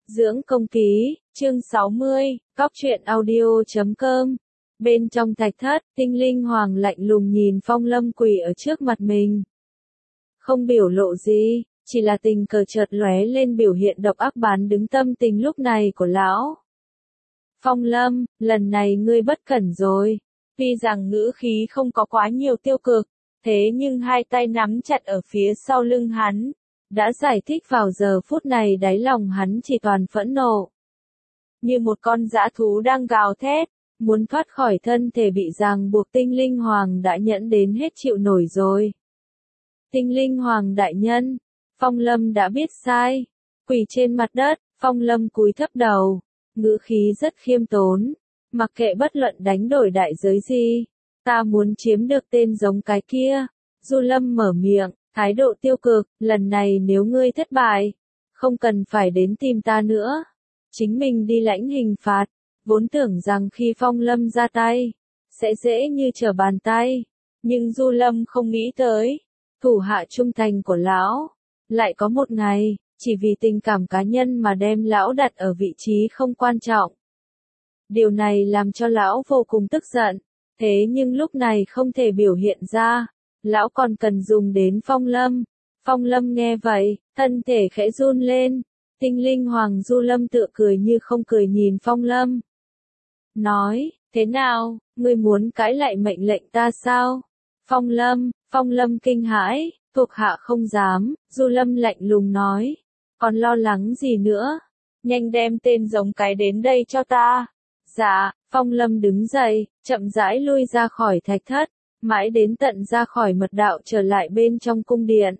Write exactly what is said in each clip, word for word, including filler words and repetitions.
Dưỡng công ký, chương sáu mươi, góc truyện audio chấm com. Bên trong thạch thất, Tinh Linh Hoàng lạnh lùng nhìn Phong Lâm quỳ ở trước mặt mình. Không biểu lộ gì, chỉ là tình cờ chợt lóe lên biểu hiện độc ác bán đứng tâm tình lúc này của lão. Phong Lâm, lần này ngươi bất cẩn rồi. Tuy rằng ngữ khí không có quá nhiều tiêu cực, thế nhưng hai tay nắm chặt ở phía sau lưng hắn, đã giải thích vào giờ phút này đáy lòng hắn chỉ toàn phẫn nộ. Như một con dã thú đang gào thét, muốn thoát khỏi thân thể bị ràng buộc. Tinh Linh Hoàng đã nhẫn đến hết chịu nổi rồi. Tinh Linh Hoàng đại nhân, Phong Lâm đã biết sai. Quỳ trên mặt đất, Phong Lâm cúi thấp đầu, ngữ khí rất khiêm tốn, mặc kệ bất luận đánh đổi đại giới gì, ta muốn chiếm được tên giống cái kia. Du Lâm mở miệng, thái độ tiêu cực, lần này nếu ngươi thất bại, không cần phải đến tìm ta nữa, chính mình đi lãnh hình phạt. Vốn tưởng rằng khi Phong Lâm ra tay, sẽ dễ như trở bàn tay, nhưng Du Lâm không nghĩ tới, thủ hạ trung thành của lão, lại có một ngày, chỉ vì tình cảm cá nhân mà đem lão đặt ở vị trí không quan trọng. Điều này làm cho lão vô cùng tức giận, thế nhưng lúc này không thể biểu hiện ra, lão còn cần dùng đến Phong Lâm. Phong Lâm nghe vậy, thân thể khẽ run lên, Tinh Linh Hoàng Du Lâm tựa cười như không cười nhìn Phong Lâm. Nói, thế nào, ngươi muốn cãi lại mệnh lệnh ta sao? Phong Lâm, Phong Lâm kinh hãi, thuộc hạ không dám. Du Lâm lạnh lùng nói, còn lo lắng gì nữa, nhanh đem tên giống cái đến đây cho ta. Dạ. Phong Lâm đứng dậy, chậm rãi lui ra khỏi thạch thất, mãi đến tận ra khỏi mật đạo trở lại bên trong cung điện.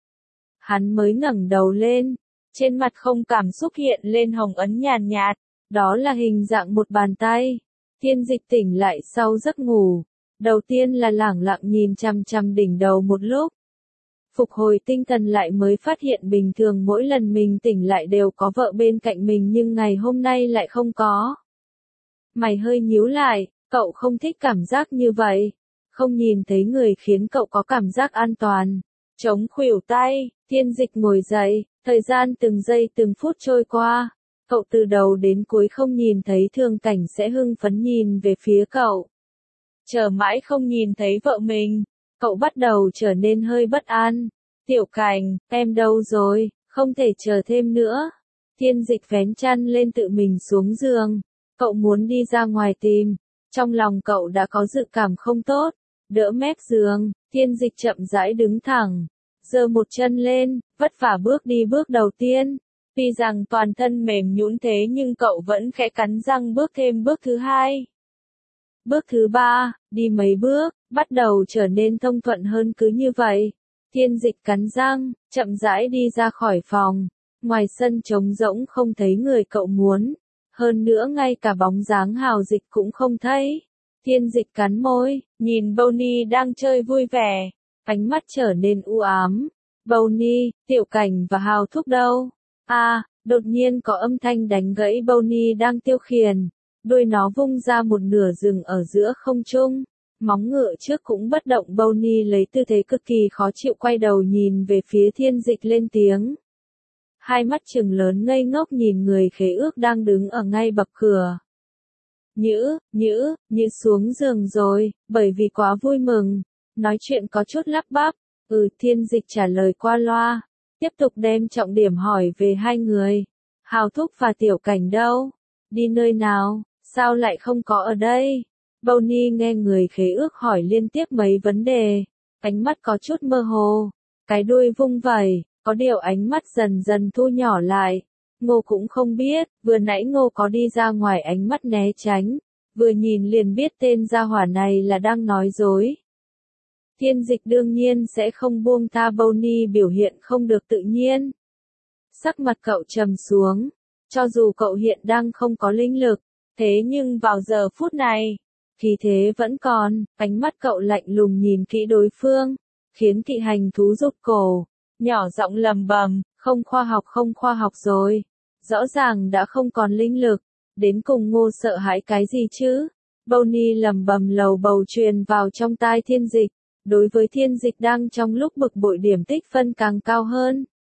Hắn mới ngẩng đầu lên, trên mặt không cảm xúc hiện lên hồng ấn nhàn nhạt, đó là hình dạng một bàn tay. Thiên Dịch tỉnh lại sau giấc ngủ, đầu tiên là lẳng lặng nhìn chằm chằm đỉnh đầu một lúc. Phục hồi tinh thần lại mới phát hiện bình thường mỗi lần mình tỉnh lại đều có vợ bên cạnh mình nhưng ngày hôm nay lại không có. Mày hơi nhíu lại, cậu không thích cảm giác như vậy. Không nhìn thấy người khiến cậu có cảm giác an toàn. Chống khuỷu tay, Thiên Dịch ngồi dậy, thời gian từng giây từng phút trôi qua. Cậu từ đầu đến cuối không nhìn thấy Thương Cảnh sẽ hưng phấn nhìn về phía cậu. Chờ mãi không nhìn thấy vợ mình, cậu bắt đầu trở nên hơi bất an. Tiểu Cảnh, em đâu rồi, không thể chờ thêm nữa. Thiên Dịch vén chăn lên tự mình xuống giường. Cậu muốn đi ra ngoài tìm, trong lòng cậu đã có dự cảm không tốt, đỡ mép giường, Thiên Dịch chậm rãi đứng thẳng, giơ một chân lên, vất vả bước đi bước đầu tiên. Tuy rằng toàn thân mềm nhũn thế nhưng cậu vẫn khẽ cắn răng bước thêm bước thứ hai. Bước thứ ba, đi mấy bước, bắt đầu trở nên thông thuận hơn cứ như vậy. Thiên Dịch cắn răng, chậm rãi đi ra khỏi phòng, ngoài sân trống rỗng không thấy người cậu muốn. Hơn nữa ngay cả bóng dáng Hào Dịch cũng không thấy. Thiên Dịch cắn môi, nhìn Bonnie đang chơi vui vẻ, ánh mắt trở nên u ám. Bonnie, Tiểu Cảnh và Hào Thúc đâu? À, đột nhiên có âm thanh đánh gãy Bonnie đang tiêu khiển. Đuôi nó vung ra một nửa rừng ở giữa không trung. Móng ngựa trước cũng bất động. Bonnie lấy tư thế cực kỳ khó chịu quay đầu nhìn về phía Thiên Dịch lên tiếng. Hai mắt trừng lớn ngây ngốc nhìn người khế ước đang đứng ở ngay bậc cửa. Nhữ, nhữ, nhữ xuống giường rồi, bởi vì quá vui mừng. Nói chuyện có chút lắp bắp. Ừ, Thiên Dịch trả lời qua loa. Tiếp tục đem trọng điểm hỏi về hai người. Hào Thúc và Tiểu Cảnh đâu? Đi nơi nào? Sao lại không có ở đây? Bonnie nghe người khế ước hỏi liên tiếp mấy vấn đề. Ánh mắt có chút mơ hồ. Cái đuôi vung vẩy. Có điều ánh mắt dần dần thu nhỏ lại. Ngô cũng không biết, vừa nãy Ngô có đi ra ngoài ánh mắt né tránh. Vừa nhìn liền biết tên gia hỏa này là đang nói dối. Thiên Dịch đương nhiên sẽ không buông tha. Bonnie biểu hiện không được tự nhiên. Sắc mặt cậu trầm xuống. Cho dù cậu hiện đang không có linh lực, thế nhưng vào giờ phút này, khí thế vẫn còn. Ánh mắt cậu lạnh lùng nhìn kỹ đối phương, khiến kỵ hành thú rụt cổ. Nhỏ giọng lầm bầm, không khoa học không khoa học rồi. Rõ ràng đã không còn linh lực. Đến cùng Ngô sợ hãi cái gì chứ? Bonnie lầm bầm lầu bầu truyền vào trong tai Thiên Dịch. Đối với Thiên Dịch đang trong lúc bực bội điểm tích phân càng cao hơn.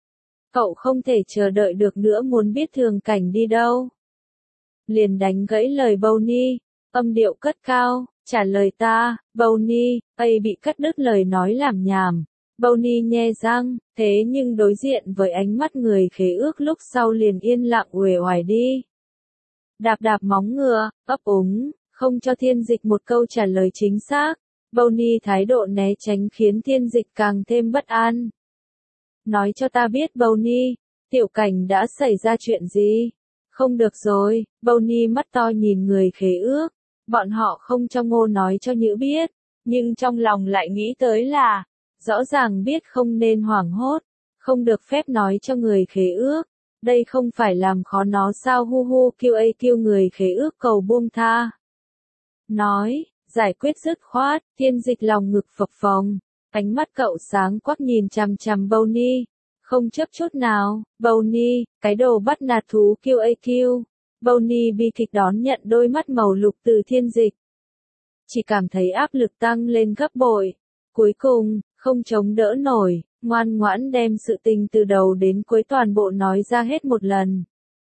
Cậu không thể chờ đợi được nữa muốn biết Thường Cảnh đi đâu. Liền đánh gãy lời Bonnie, âm điệu cất cao, trả lời ta, Bonnie, ây bị cắt đứt lời nói làm nhảm. Bonnie nhe răng, thế nhưng đối diện với ánh mắt người khế ước lúc sau liền yên lặng uể oải đi. Đạp đạp móng ngựa, ấp úng, không cho Thiên Dịch một câu trả lời chính xác. Bonnie thái độ né tránh khiến Thiên Dịch càng thêm bất an. Nói cho ta biết Bonnie, Tiểu Cảnh đã xảy ra chuyện gì? Không được rồi, Bonnie mắt to nhìn người khế ước. Bọn họ không cho Ngô nói cho Nhữ biết, nhưng trong lòng lại nghĩ tới là, rõ ràng biết không nên hoảng hốt, không được phép nói cho người khế ước. Đây không phải làm khó nó sao hu hu kêu a kêu người khế ước cầu buông tha. Nói, giải quyết dứt khoát, Thiên Dịch lòng ngực phập phồng, ánh mắt cậu sáng quắc nhìn chằm chằm Bonnie, không chấp chút nào, Bonnie, cái đồ bắt nạt thú kêu a kêu. Bonnie bi kịch đón nhận đôi mắt màu lục từ Thiên Dịch. Chỉ cảm thấy áp lực tăng lên gấp bội. Cuối cùng, không chống đỡ nổi, ngoan ngoãn đem sự tình từ đầu đến cuối toàn bộ nói ra hết một lần.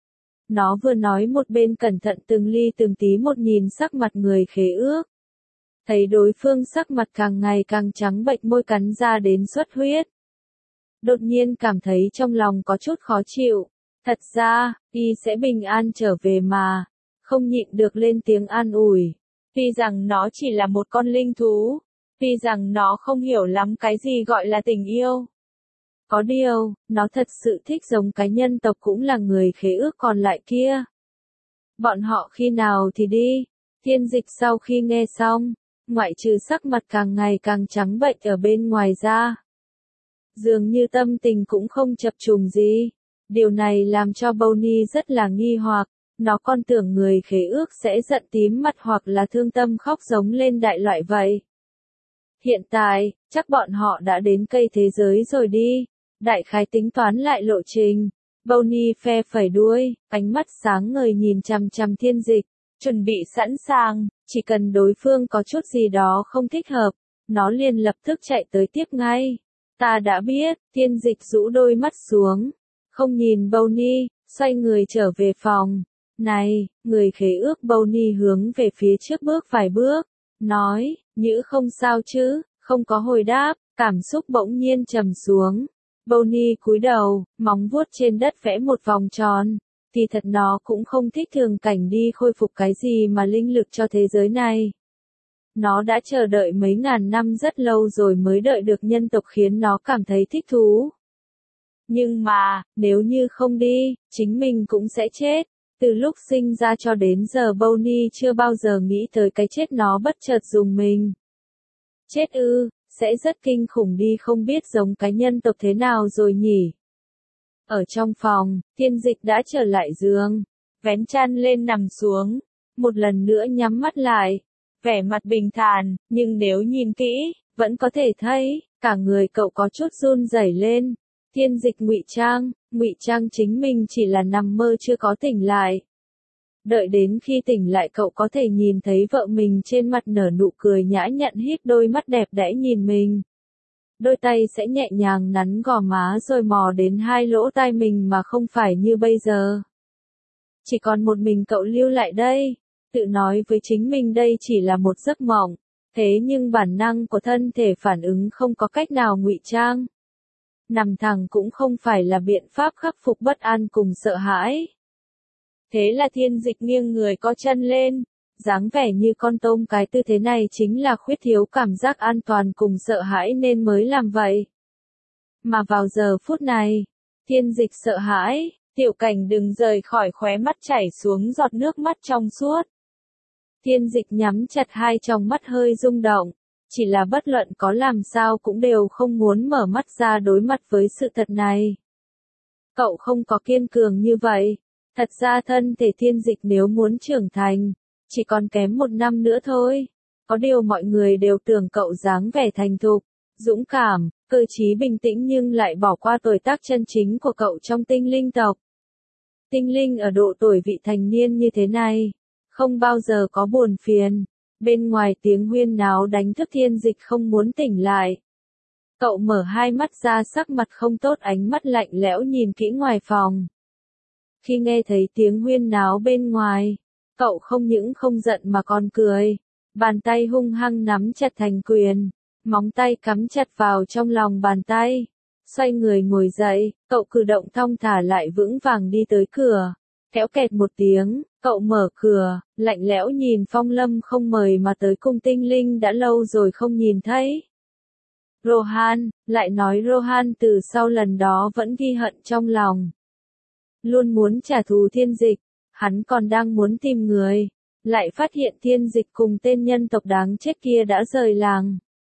Nó vừa nói một bên cẩn thận từng ly từng tí một nhìn sắc mặt người khế ước. Thấy đối phương sắc mặt càng ngày càng trắng bệch môi cắn ra đến xuất huyết. Đột nhiên cảm thấy trong lòng có chút khó chịu. Thật ra, y sẽ bình an trở về mà. Không nhịn được lên tiếng an ủi. Tuy rằng nó chỉ là một con linh thú. Tuy rằng nó không hiểu lắm cái gì gọi là tình yêu. Có điều, nó thật sự thích giống cái nhân tộc cũng là người khế ước còn lại kia. Bọn họ khi nào thì đi? Thiên Dịch sau khi nghe xong, ngoại trừ sắc mặt càng ngày càng trắng bệch ở bên ngoài ra. Dường như tâm tình cũng không chập trùng gì. Điều này làm cho Bonnie rất là nghi hoặc, nó còn tưởng người khế ước sẽ giận tím mặt hoặc là thương tâm khóc giống lên đại loại vậy. Hiện tại, chắc bọn họ đã đến cây thế giới rồi đi. Đại khái tính toán lại lộ trình. Bonnie phe phẩy đuôi, ánh mắt sáng ngời nhìn chằm chằm Thiên Dịch, chuẩn bị sẵn sàng, chỉ cần đối phương có chút gì đó không thích hợp, nó liền lập tức chạy tới tiếp ngay. Ta đã biết, Thiên Dịch rũ đôi mắt xuống, không nhìn Bonnie, xoay người trở về phòng. Này, người khế ước Bonnie hướng về phía trước bước vài bước, nói, Nhữ không sao chứ, không có hồi đáp, cảm xúc bỗng nhiên trầm xuống. Bonnie cúi đầu, móng vuốt trên đất vẽ một vòng tròn. Thì thật nó cũng không thích Thường Cảnh đi khôi phục cái gì mà linh lực cho thế giới này. Nó đã chờ đợi mấy ngàn năm rất lâu rồi mới đợi được nhân tộc khiến nó cảm thấy thích thú. Nhưng mà, nếu như không đi, chính mình cũng sẽ chết. Từ lúc sinh ra cho đến giờ Bonnie chưa bao giờ nghĩ tới cái chết nó bất chợt dùng mình. Chết ư, sẽ rất kinh khủng đi không biết giống cái nhân tộc thế nào rồi nhỉ. Ở trong phòng, Thiên Dịch đã trở lại giường, vén chăn lên nằm xuống, một lần nữa nhắm mắt lại, vẻ mặt bình thản, nhưng nếu nhìn kỹ, vẫn có thể thấy, cả người cậu có chút run rẩy lên. Thiên Dịch ngụy trang, ngụy trang chính mình chỉ là nằm mơ chưa có tỉnh lại. Đợi đến khi tỉnh lại cậu có thể nhìn thấy vợ mình trên mặt nở nụ cười nhã nhặn híp đôi mắt đẹp đẽ nhìn mình. Đôi tay sẽ nhẹ nhàng nắn gò má rồi mò đến hai lỗ tai mình mà không phải như bây giờ. Chỉ còn một mình cậu lưu lại đây, tự nói với chính mình đây chỉ là một giấc mộng, thế nhưng bản năng của thân thể phản ứng không có cách nào ngụy trang. Nằm thẳng cũng không phải là biện pháp khắc phục bất an cùng sợ hãi. Thế là Thiên Dịch nghiêng người co chân lên, dáng vẻ như con tôm cái tư thế này chính là khuyết thiếu cảm giác an toàn cùng sợ hãi nên mới làm vậy. Mà vào giờ phút này, Thiên Dịch sợ hãi, Tiểu Cảnh đừng rời khỏi khóe mắt chảy xuống giọt nước mắt trong suốt. Thiên Dịch nhắm chặt hai tròng mắt hơi rung động, chỉ là bất luận có làm sao cũng đều không muốn mở mắt ra đối mặt với sự thật này. Cậu không có kiên cường như vậy. Thật ra thân thể Thiên Dịch nếu muốn trưởng thành, chỉ còn kém một năm nữa thôi. Có điều mọi người đều tưởng cậu dáng vẻ thành thục, dũng cảm, cơ trí bình tĩnh nhưng lại bỏ qua tuổi tác chân chính của cậu trong tinh linh tộc. Tinh linh ở độ tuổi vị thành niên như thế này, không bao giờ có buồn phiền. Bên ngoài tiếng huyên náo đánh thức Thiên Dịch không muốn tỉnh lại. Cậu mở hai mắt ra, sắc mặt không tốt, ánh mắt lạnh lẽo nhìn kỹ ngoài phòng. Khi nghe thấy tiếng huyên náo bên ngoài, cậu không những không giận mà còn cười. Bàn tay hung hăng nắm chặt thành quyền, móng tay cắm chặt vào trong lòng bàn tay. Xoay người ngồi dậy, cậu cử động thong thả lại vững vàng đi tới cửa. Kéo kẹt một tiếng, cậu mở cửa, lạnh lẽo nhìn Phong Lâm không mời mà tới cung tinh linh đã lâu rồi không nhìn thấy. Rohan, lại nói Rohan từ sau lần đó vẫn ghi hận trong lòng. Luôn muốn trả thù Thiên Dịch, hắn còn đang muốn tìm người, lại phát hiện Thiên Dịch cùng tên nhân tộc đáng chết kia đã rời làng.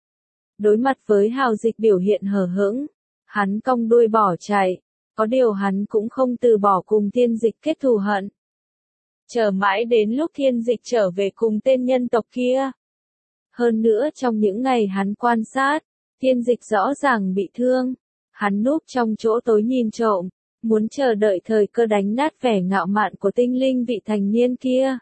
Đối mặt với Hào Dịch biểu hiện hờ hững, hắn cong đuôi bỏ chạy, có điều hắn cũng không từ bỏ cùng Thiên Dịch kết thù hận. Chờ mãi đến lúc Thiên Dịch trở về cùng tên nhân tộc kia. Hơn nữa trong những ngày hắn quan sát, Thiên Dịch rõ ràng bị thương, hắn núp trong chỗ tối nhìn trộm, muốn chờ đợi thời cơ đánh nát vẻ ngạo mạn của tinh linh vị thành niên kia.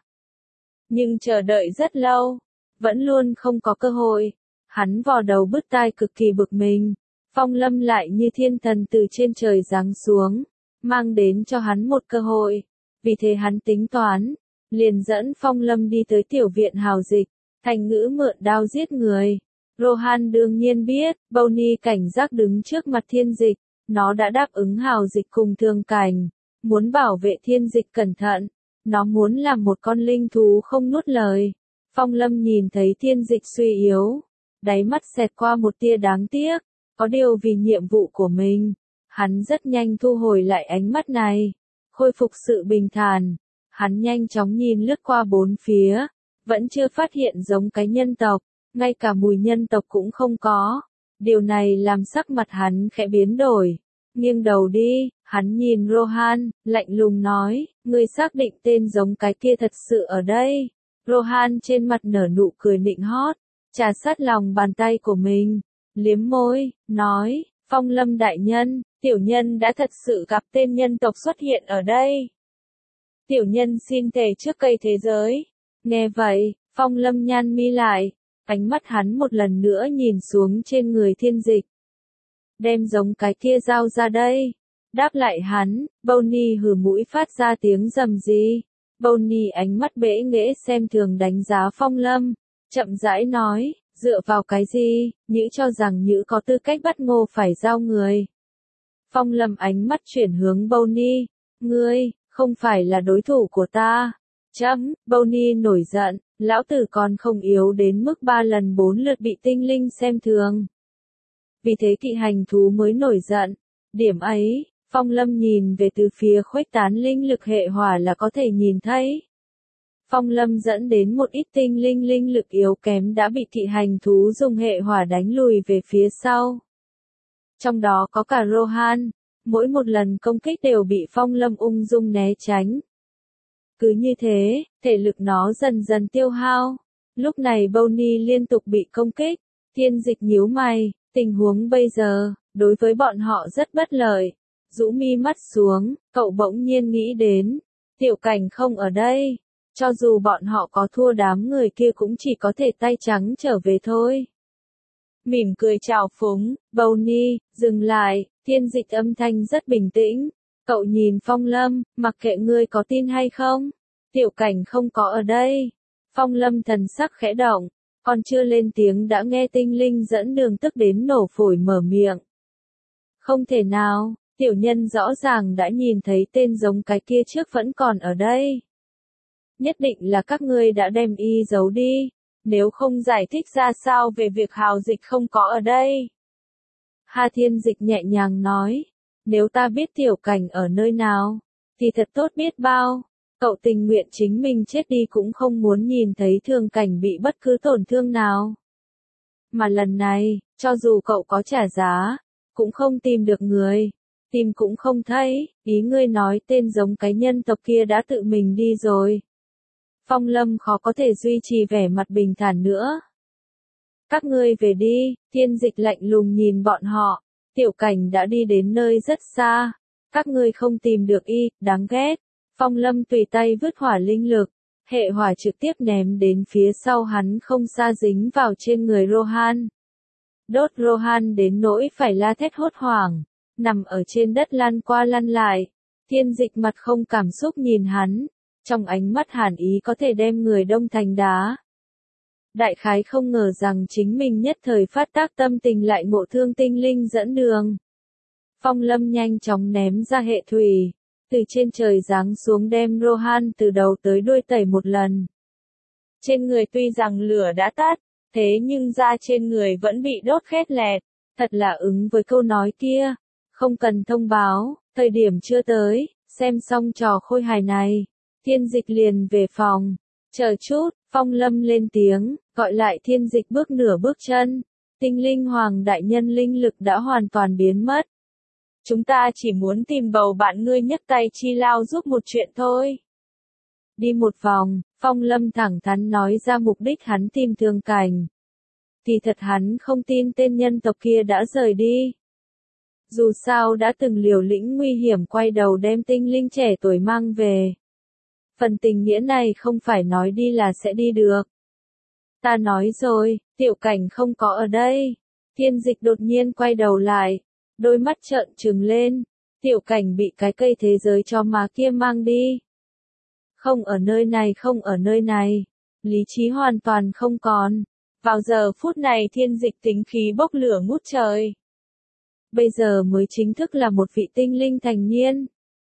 Nhưng chờ đợi rất lâu, vẫn luôn không có cơ hội, hắn vò đầu bứt tai cực kỳ bực mình. Phong Lâm lại như thiên thần từ trên trời giáng xuống, mang đến cho hắn một cơ hội, vì thế hắn tính toán, liền dẫn Phong Lâm đi tới tiểu viện Hào Dịch, thành ngữ mượn đao giết người. Rohan đương nhiên biết, Bonnie cảnh giác đứng trước mặt Thiên Dịch, nó đã đáp ứng Hào Dịch cùng Thương Cảnh, muốn bảo vệ Thiên Dịch cẩn thận, nó muốn làm một con linh thú không nuốt lời. Phong Lâm nhìn thấy Thiên Dịch suy yếu, đáy mắt xẹt qua một tia đáng tiếc, có điều vì nhiệm vụ của mình, hắn rất nhanh thu hồi lại ánh mắt này, khôi phục sự bình thản, hắn nhanh chóng nhìn lướt qua bốn phía, vẫn chưa phát hiện giống cái nhân tộc. Ngay cả mùi nhân tộc cũng không có. Điều này làm sắc mặt hắn khẽ biến đổi. Nghiêng đầu đi, hắn nhìn Rohan, lạnh lùng nói, ngươi xác định tên giống cái kia thật sự ở đây. Rohan trên mặt nở nụ cười nịnh hót, trà sát lòng bàn tay của mình, liếm môi, nói, Phong Lâm đại nhân, tiểu nhân đã thật sự gặp tên nhân tộc xuất hiện ở đây. Tiểu nhân xin thề trước cây thế giới. Nghe vậy, Phong Lâm nhăn mi lại. Ánh mắt hắn một lần nữa nhìn xuống trên người Thiên Dịch. Đem giống cái kia giao ra đây. Đáp lại hắn, Bonnie hừ mũi phát ra tiếng rầm rì. Bonnie ánh mắt bẽ nghễ xem thường đánh giá Phong Lâm. Chậm rãi nói, dựa vào cái gì, Nhữ cho rằng Nhữ có tư cách bắt Ngô phải giao người. Phong Lâm ánh mắt chuyển hướng Bonnie. Ngươi, không phải là đối thủ của ta. Chấm, Bonnie nổi giận. Lão tử còn không yếu đến mức ba lần bốn lượt bị tinh linh xem thường. Vì thế kỵ hành thú mới nổi giận. Điểm ấy, Phong Lâm nhìn về từ phía khuếch tán linh lực hệ hỏa là có thể nhìn thấy. Phong Lâm dẫn đến một ít tinh linh linh lực yếu kém đã bị kỵ hành thú dùng hệ hỏa đánh lùi về phía sau. Trong đó có cả Rohan, mỗi một lần công kích đều bị Phong Lâm ung dung né tránh. Cứ như thế, thể lực nó dần dần tiêu hao. Lúc này Bonnie liên tục bị công kích. Thiên Dịch nhíu mày, tình huống bây giờ, đối với bọn họ rất bất lợi. Rũ mi mắt xuống, cậu bỗng nhiên nghĩ đến. Tiểu Cảnh không ở đây. Cho dù bọn họ có thua đám người kia cũng chỉ có thể tay trắng trở về thôi. Mỉm cười chào phúng, Bonnie, dừng lại. Thiên Dịch âm thanh rất bình tĩnh. Cậu nhìn Phong Lâm, mặc kệ ngươi có tin hay không, Tiểu Cảnh không có ở đây. Phong Lâm thần sắc khẽ động, còn chưa lên tiếng đã nghe tinh linh dẫn đường tức đến nổ phổi mở miệng. Không thể nào, tiểu nhân rõ ràng đã nhìn thấy tên giống cái kia trước vẫn còn ở đây. Nhất định là các ngươi đã đem y giấu đi, nếu không giải thích ra sao về việc Hào Dịch không có ở đây. Hà Thiên Dịch nhẹ nhàng nói. Nếu ta biết Tiểu Cảnh ở nơi nào, thì thật tốt biết bao. Cậu tình nguyện chính mình chết đi cũng không muốn nhìn thấy Thương Cảnh bị bất cứ tổn thương nào. Mà lần này, cho dù cậu có trả giá, cũng không tìm được người, tìm cũng không thấy, ý ngươi nói tên giống cái nhân tộc kia đã tự mình đi rồi. Phong Lâm khó có thể duy trì vẻ mặt bình thản nữa. Các ngươi về đi, Thiên Dịch lạnh lùng nhìn bọn họ. Tiểu Cảnh đã đi đến nơi rất xa, các ngươi không tìm được y, đáng ghét. Phong Lâm tùy tay vứt hỏa linh lực, hệ hỏa trực tiếp ném đến phía sau hắn không xa dính vào trên người Rohan. đốt Rohan đến nỗi phải la thét hốt hoảng, nằm ở trên đất lăn qua lăn lại. Thiên Dịch mặt không cảm xúc nhìn hắn, trong ánh mắt hàn ý có thể đem người đông thành đá. Đại khái không ngờ rằng chính mình nhất thời phát tác tâm tình lại ngộ thương tinh linh dẫn đường. Phong Lâm nhanh chóng ném ra hệ thủy, từ trên trời giáng xuống đem Rohan từ đầu tới đuôi tẩy một lần. Trên người tuy rằng lửa đã tắt, thế nhưng da trên người vẫn bị đốt khét lẹt, thật là ứng với câu nói kia, không cần thông báo, thời điểm chưa tới, xem xong trò khôi hài này, Thiên Dịch liền về phòng, chờ chút, Phong Lâm lên tiếng, gọi lại Thiên Dịch bước nửa bước chân, tinh linh hoàng đại nhân linh lực đã hoàn toàn biến mất. Chúng ta chỉ muốn tìm bầu bạn ngươi nhấc tay chi lao giúp một chuyện thôi. Đi một vòng, Phong Lâm thẳng thắn nói ra mục đích hắn tìm Thương Cảnh. Thì thật hắn không tin tên nhân tộc kia đã rời đi. Dù sao đã từng liều lĩnh nguy hiểm quay đầu đem tinh linh trẻ tuổi mang về. Phần tình nghĩa này không phải nói đi là sẽ đi được. Ta nói rồi, Tiểu Cảnh không có ở đây. Thiên Dịch đột nhiên quay đầu lại, đôi mắt trợn trừng lên. Tiểu Cảnh bị cái cây thế giới cho má kia mang đi. Không ở nơi này, không ở nơi này. Lý trí hoàn toàn không còn. Vào giờ phút này Thiên Dịch tính khí bốc lửa ngút trời. Bây giờ mới chính thức là một vị tinh linh thành niên.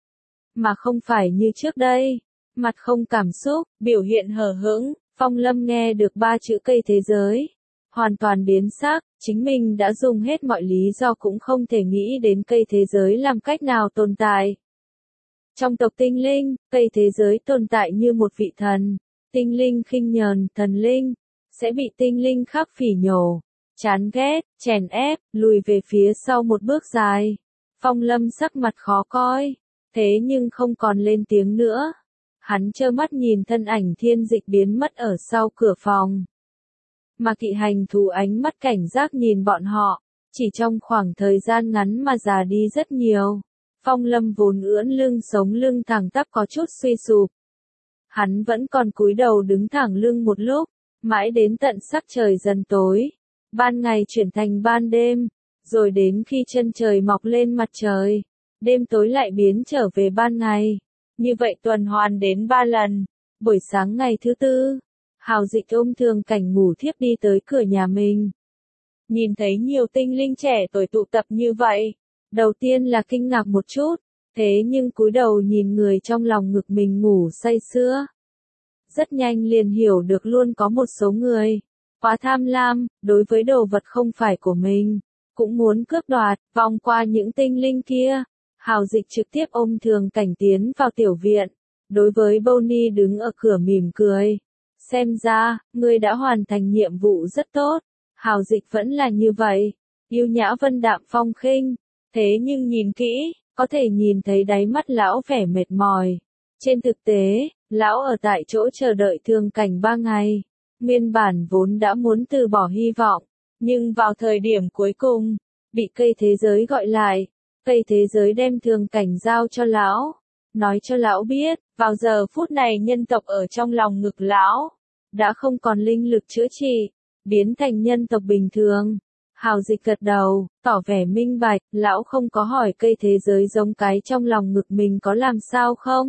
Mà không phải như trước đây. Mặt không cảm xúc, biểu hiện hờ hững, Phong Lâm nghe được ba chữ cây thế giới. Hoàn toàn biến sắc, chính mình đã dùng hết mọi lý do cũng không thể nghĩ đến cây thế giới làm cách nào tồn tại. Trong tộc tinh linh, cây thế giới tồn tại như một vị thần. Tinh linh khinh nhờn, thần linh, sẽ bị tinh linh khác phỉ nhổ, chán ghét, chèn ép, lùi về phía sau một bước dài. Phong Lâm sắc mặt khó coi, thế nhưng không còn lên tiếng nữa. Hắn trơ mắt nhìn thân ảnh Thiên Dịch biến mất ở sau cửa phòng. Mà kỵ hành thú ánh mắt cảnh giác nhìn bọn họ, chỉ trong khoảng thời gian ngắn mà già đi rất nhiều. Phong Lâm vốn ưỡn lưng sống lưng thẳng tắp có chút suy sụp. Hắn vẫn còn cúi đầu đứng thẳng lưng một lúc, mãi đến tận sắc trời dần tối. Ban ngày chuyển thành ban đêm, rồi đến khi chân trời mọc lên mặt trời, đêm tối lại biến trở về ban ngày. Như vậy tuần hoàn đến ba lần. Buổi sáng ngày thứ tư, Hào Dịch ôm Thương Cảnh ngủ thiếp đi tới cửa nhà mình. Nhìn thấy nhiều tinh linh trẻ tuổi tụ tập như vậy, đầu tiên là kinh ngạc một chút, thế nhưng cúi đầu nhìn người trong lòng ngực mình ngủ say sưa. Rất nhanh liền hiểu được luôn có một số người quá tham lam, đối với đồ vật không phải của mình, cũng muốn cướp đoạt, vòng qua những tinh linh kia. Hào Dịch trực tiếp ôm Thương Cảnh tiến vào tiểu viện, đối với Bonnie đứng ở cửa mỉm cười. Xem ra, ngươi đã hoàn thành nhiệm vụ rất tốt. Hào Dịch vẫn là như vậy, yêu nhã vân đạm phong khinh, thế nhưng nhìn kỹ, có thể nhìn thấy đáy mắt lão vẻ mệt mỏi. Trên thực tế, lão ở tại chỗ chờ đợi Thương Cảnh ba ngày, nguyên bản vốn đã muốn từ bỏ hy vọng, nhưng vào thời điểm cuối cùng, bị cây thế giới gọi lại. Cây thế giới đem Thương Cảnh giao cho lão, nói cho lão biết, vào giờ phút này nhân tộc ở trong lòng ngực lão, đã không còn linh lực chữa trị, biến thành nhân tộc bình thường. Hào Dịch gật đầu, tỏ vẻ minh bạch, lão không có hỏi cây thế giới giống cái trong lòng ngực mình có làm sao không?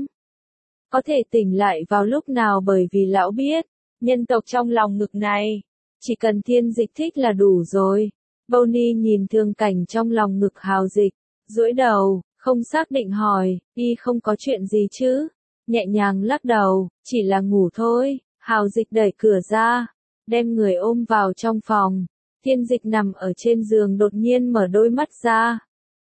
Có thể tỉnh lại vào lúc nào bởi vì lão biết, nhân tộc trong lòng ngực này, chỉ cần Thiên Dịch thích là đủ rồi. Bonnie nhìn Thương Cảnh trong lòng ngực Hào Dịch, duỗi đầu, không xác định hỏi, y không có chuyện gì chứ? Nhẹ nhàng lắc đầu, chỉ là ngủ thôi. Hào Dịch đẩy cửa ra, đem người ôm vào trong phòng. Thiên Dịch nằm ở trên giường đột nhiên mở đôi mắt ra.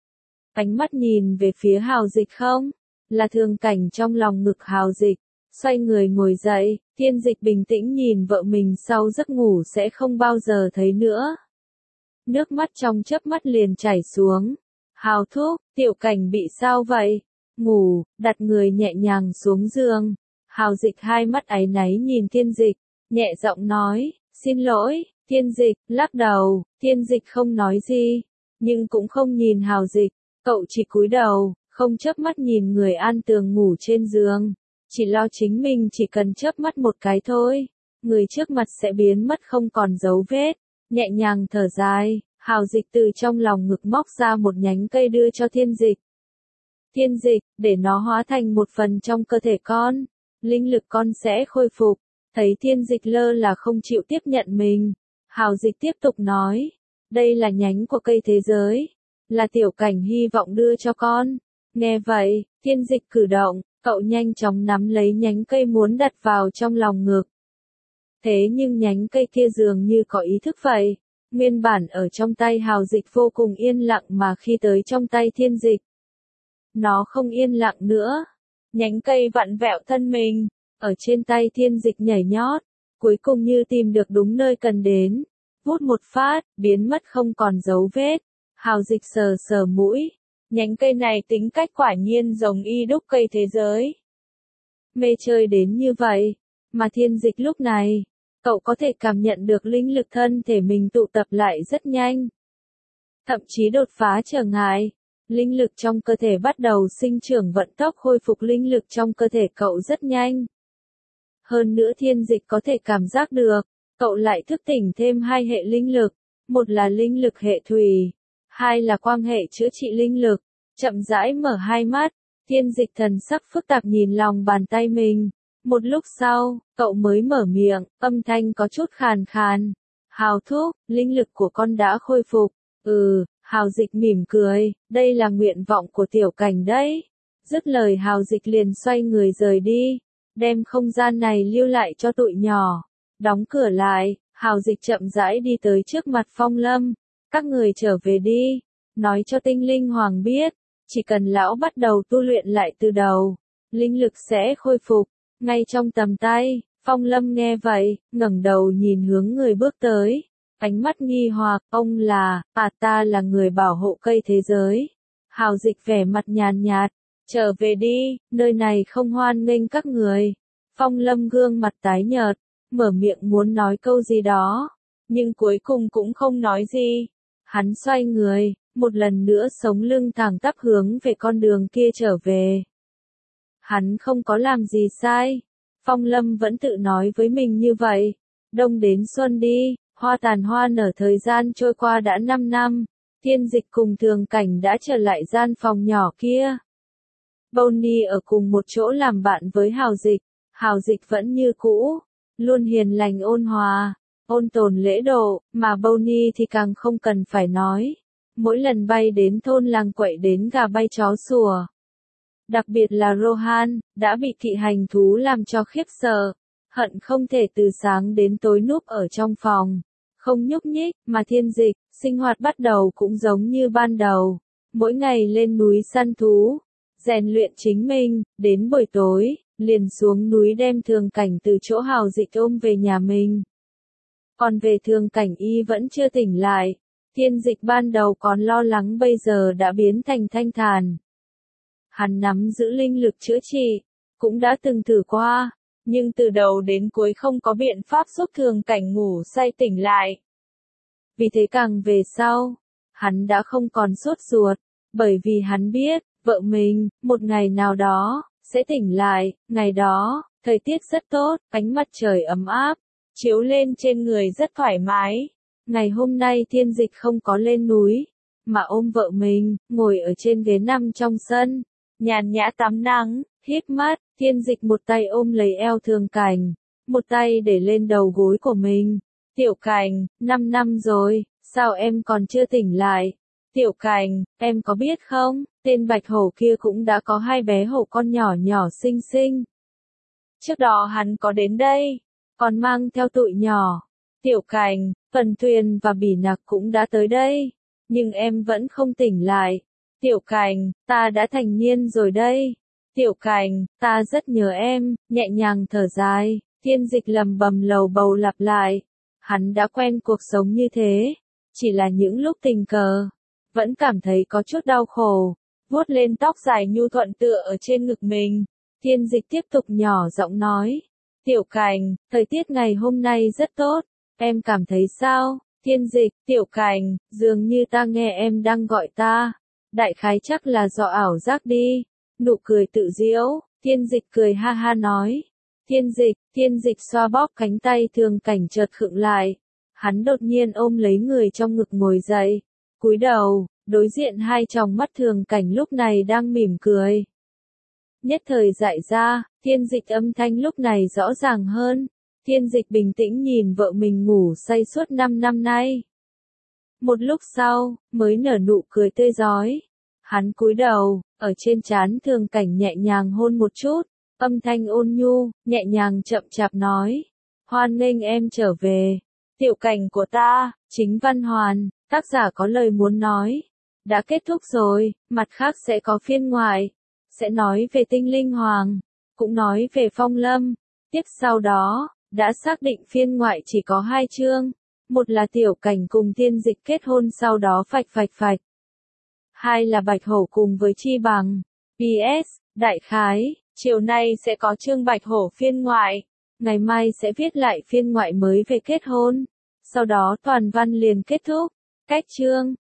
Ánh mắt nhìn về phía Hào Dịch không? Là Thương Cảnh trong lòng ngực Hào Dịch. Xoay người ngồi dậy, Thiên Dịch bình tĩnh nhìn vợ mình sau giấc ngủ sẽ không bao giờ thấy nữa. Nước mắt trong chớp mắt liền chảy xuống. Hào thúc, Tiểu Cảnh bị sao vậy? Ngủ, đặt người nhẹ nhàng xuống giường. Hào Dịch hai mắt áy náy nhìn Thiên Dịch, nhẹ giọng nói, xin lỗi. Thiên Dịch lắc đầu, Thiên Dịch không nói gì, nhưng cũng không nhìn Hào Dịch, cậu chỉ cúi đầu, không chớp mắt nhìn người an tường ngủ trên giường, chỉ lo chính mình chỉ cần chớp mắt một cái thôi, người trước mặt sẽ biến mất không còn dấu vết. Nhẹ nhàng thở dài, Hào Dịch từ trong lòng ngực móc ra một nhánh cây đưa cho Thiên Dịch. Thiên Dịch, để nó hóa thành một phần trong cơ thể con. Linh lực con sẽ khôi phục. Thấy Thiên Dịch lơ là không chịu tiếp nhận mình. Hào Dịch tiếp tục nói. Đây là nhánh của cây thế giới. Là Tiểu Cảnh hy vọng đưa cho con. Nghe vậy, Thiên Dịch cử động, cậu nhanh chóng nắm lấy nhánh cây muốn đặt vào trong lòng ngực. Thế nhưng nhánh cây kia dường như có ý thức vậy. Nguyên bản ở trong tay Hào Dịch vô cùng yên lặng mà khi tới trong tay Thiên Dịch. Nó không yên lặng nữa. Nhánh cây vặn vẹo thân mình. Ở trên tay Thiên Dịch nhảy nhót. Cuối cùng như tìm được đúng nơi cần đến. Vút một phát, biến mất không còn dấu vết. Hào Dịch sờ sờ mũi. Nhánh cây này tính cách quả nhiên giống y đúc cây thế giới. Mê chơi đến như vậy. Mà Thiên Dịch lúc này, cậu có thể cảm nhận được linh lực thân thể mình tụ tập lại rất nhanh. Thậm chí đột phá trở ngại. Linh lực trong cơ thể bắt đầu sinh trưởng vận tốc khôi phục linh lực trong cơ thể cậu rất nhanh. Hơn nữa Thiên Dịch có thể cảm giác được, cậu lại thức tỉnh thêm hai hệ linh lực. Một là linh lực hệ thủy, hai là quang hệ chữa trị linh lực. Chậm rãi mở hai mắt, Thiên Dịch thần sắc phức tạp nhìn lòng bàn tay mình. Một lúc sau, cậu mới mở miệng, âm thanh có chút khàn khàn. Hào thúc, linh lực của con đã khôi phục. Ừ, Hào Dịch mỉm cười, đây là nguyện vọng của Tiểu Cảnh đấy. Dứt lời Hào Dịch liền xoay người rời đi, đem không gian này lưu lại cho tụi nhỏ. Đóng cửa lại, Hào Dịch chậm rãi đi tới trước mặt Phong Lâm. Các người trở về đi, nói cho Tinh Linh Hoàng biết, chỉ cần lão bắt đầu tu luyện lại từ đầu, linh lực sẽ khôi phục, ngay trong tầm tay. Phong Lâm nghe vậy, ngẩng đầu nhìn hướng người bước tới, ánh mắt nghi hoặc, ông là, à ta là người bảo hộ cây thế giới. Hào Dịch vẻ mặt nhàn nhạt, trở về đi, nơi này không hoan nghênh các người. Phong Lâm gương mặt tái nhợt, mở miệng muốn nói câu gì đó, nhưng cuối cùng cũng không nói gì. Hắn xoay người, một lần nữa sống lưng thẳng tắp hướng về con đường kia trở về. Hắn không có làm gì sai. Phong Lâm vẫn tự nói với mình như vậy. Đông đến xuân đi, hoa tàn hoa nở, thời gian trôi qua đã năm năm. Thiên Dịch cùng Thường Cảnh đã trở lại gian phòng nhỏ kia. Bonnie ở cùng một chỗ làm bạn với Hào Dịch. Hào Dịch vẫn như cũ, luôn hiền lành ôn hòa, ôn tồn lễ độ, mà Bonnie thì càng không cần phải nói. Mỗi lần bay đến thôn làng quậy đến gà bay chó sủa. Đặc biệt là Rohan, đã bị thị hành thú làm cho khiếp sợ, hận không thể từ sáng đến tối núp ở trong phòng, không nhúc nhích, mà Thiên Dịch, sinh hoạt bắt đầu cũng giống như ban đầu, mỗi ngày lên núi săn thú, rèn luyện chính mình, đến buổi tối, liền xuống núi đem Thường Cảnh từ chỗ Hào Dịch ôm về nhà mình. Còn về Thường Cảnh y vẫn chưa tỉnh lại, Thiên Dịch ban đầu còn lo lắng bây giờ đã biến thành thanh thản. Hắn nắm giữ linh lực chữa trị, cũng đã từng thử qua, nhưng từ đầu đến cuối không có biện pháp giúp Thường Cảnh ngủ say tỉnh lại. Vì thế càng về sau, hắn đã không còn sốt ruột, bởi vì hắn biết, vợ mình, một ngày nào đó, sẽ tỉnh lại. Ngày đó, thời tiết rất tốt, ánh mặt trời ấm áp, chiếu lên trên người rất thoải mái. Ngày hôm nay Thiên Dịch không có lên núi, mà ôm vợ mình, ngồi ở trên ghế nằm trong sân, nhàn nhã tắm nắng, híp mắt. Thiên Dịch một tay ôm lấy eo Thường Cảnh, một tay để lên đầu gối của mình. Tiểu Cảnh, năm năm rồi, sao em còn chưa tỉnh lại? Tiểu Cảnh, em có biết không, tên bạch hổ kia cũng đã có hai bé hổ con nhỏ nhỏ xinh xinh. Trước đó hắn có đến đây, còn mang theo tụi nhỏ. Tiểu Cảnh, Phần Thuyền và Bỉ Nặc cũng đã tới đây, nhưng em vẫn không tỉnh lại. Tiểu Cảnh, ta đã thành niên rồi đây. Tiểu Cảnh, ta rất nhớ em, nhẹ nhàng thở dài, Thiên Dịch lầm bầm lầu bầu lặp lại. Hắn đã quen cuộc sống như thế, chỉ là những lúc tình cờ, vẫn cảm thấy có chút đau khổ, vuốt lên tóc dài nhu thuận tựa ở trên ngực mình. Thiên Dịch tiếp tục nhỏ giọng nói, Tiểu Cảnh, thời tiết ngày hôm nay rất tốt, em cảm thấy sao? Thiên Dịch, Tiểu Cảnh, dường như ta nghe em đang gọi ta, đại khái chắc là do ảo giác đi. Nụ cười tự giễu, Thiên Dịch cười ha ha nói. Thiên Dịch, Thiên Dịch xoa bóp cánh tay Thường Cảnh chợt khựng lại. Hắn đột nhiên ôm lấy người trong ngực ngồi dậy, cúi đầu, đối diện hai tròng mắt Thường Cảnh lúc này đang mỉm cười. Nhất thời dại ra, Thiên Dịch âm thanh lúc này rõ ràng hơn. Thiên Dịch bình tĩnh nhìn vợ mình ngủ say suốt năm năm nay. Một lúc sau, mới nở nụ cười tươi rói. Hắn cúi đầu, ở trên trán Thường Cảnh nhẹ nhàng hôn một chút, âm thanh ôn nhu, nhẹ nhàng chậm chạp nói. Hoan nghênh em trở về. Tiểu Cảnh của ta, Chính Văn Hoàn, tác giả có lời muốn nói. Đã kết thúc rồi, mặt khác sẽ có phiên ngoại. Sẽ nói về Tinh Linh Hoàng, cũng nói về Phong Lâm. Tiếp sau đó, đã xác định phiên ngoại chỉ có hai chương. Một là Tiểu Cảnh cùng Thiên Dịch kết hôn sau đó phạch phạch phạch. Hai là Bạch Hổ cùng với Chi Bằng. pê ét, đại khái, chiều nay sẽ có chương Bạch Hổ phiên ngoại. Ngày mai sẽ viết lại phiên ngoại mới về kết hôn. Sau đó toàn văn liền kết thúc. Cách chương.